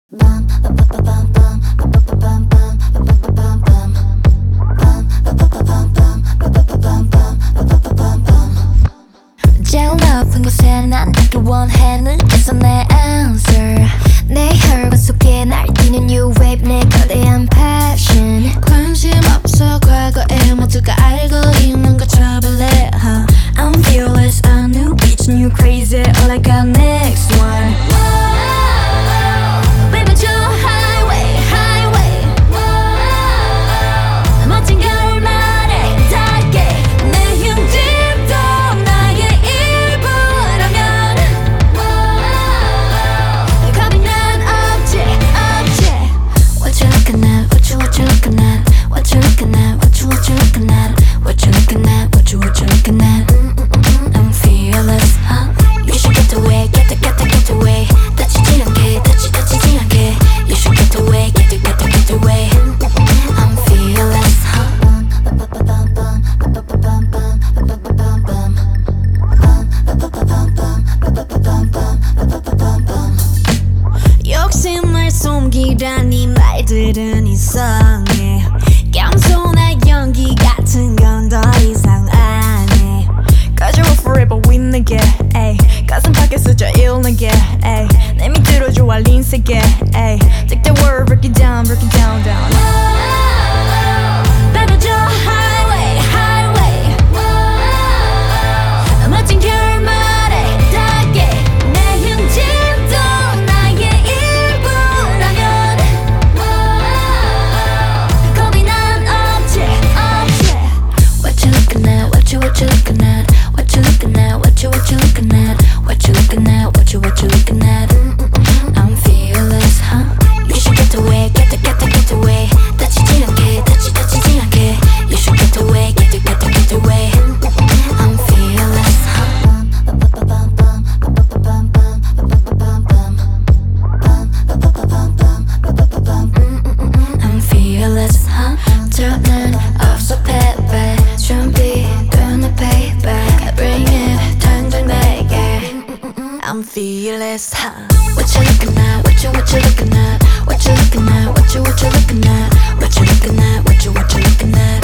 제일 높은 곳에 난 닿길 원해 느껴서 내 answer 내 혈관 속에 날뛰는 new wave 내 거대한 passion 관심 없어 과거에 모두가 알고 있는 거 trouble I'm fearless, a new bitch, new crazy all I got next one Baby 저 highway, highway 멋진 결말에 닿게 내 흉집도 나의 일부라면 겁이 난 없지, 없지 What you looking at, what you looking at What you looking at, what you looking at What you looking at, what you looking at I'm fearless, huh? You should get away, get away 다치지 않게, 다치지 않게 You should get away, get away I'm fearless, huh? 욕심을 숨기라니 말들은 이상해 겸손한 연기 같은 건 더 이상 안 해 Cause you're forever with 내게 가슴 밖에서 제일 내게 내 밑으로 좋아 린 세게 Take the world, break it down, down Baby 저 highway, highway 멋진 결말에 닿게 내 흉집도 나의 일부라면 겁이 난 없지, 없지 What you looking at, what you looking at What you looking at, what you looking at What you looking at, what you looking at I'm fearless, huh? You should get away, get away 다치지 않게, 다치지 않게 You should get away, get away I'm fearless, huh? I'm fearless, huh? 저는 없어 패배 준비된 내 payback Bring it 당장 내게 I'm fearless, huh? What you looking at, what you looking at What you looking at, what you looking at What you looking at, what you looking at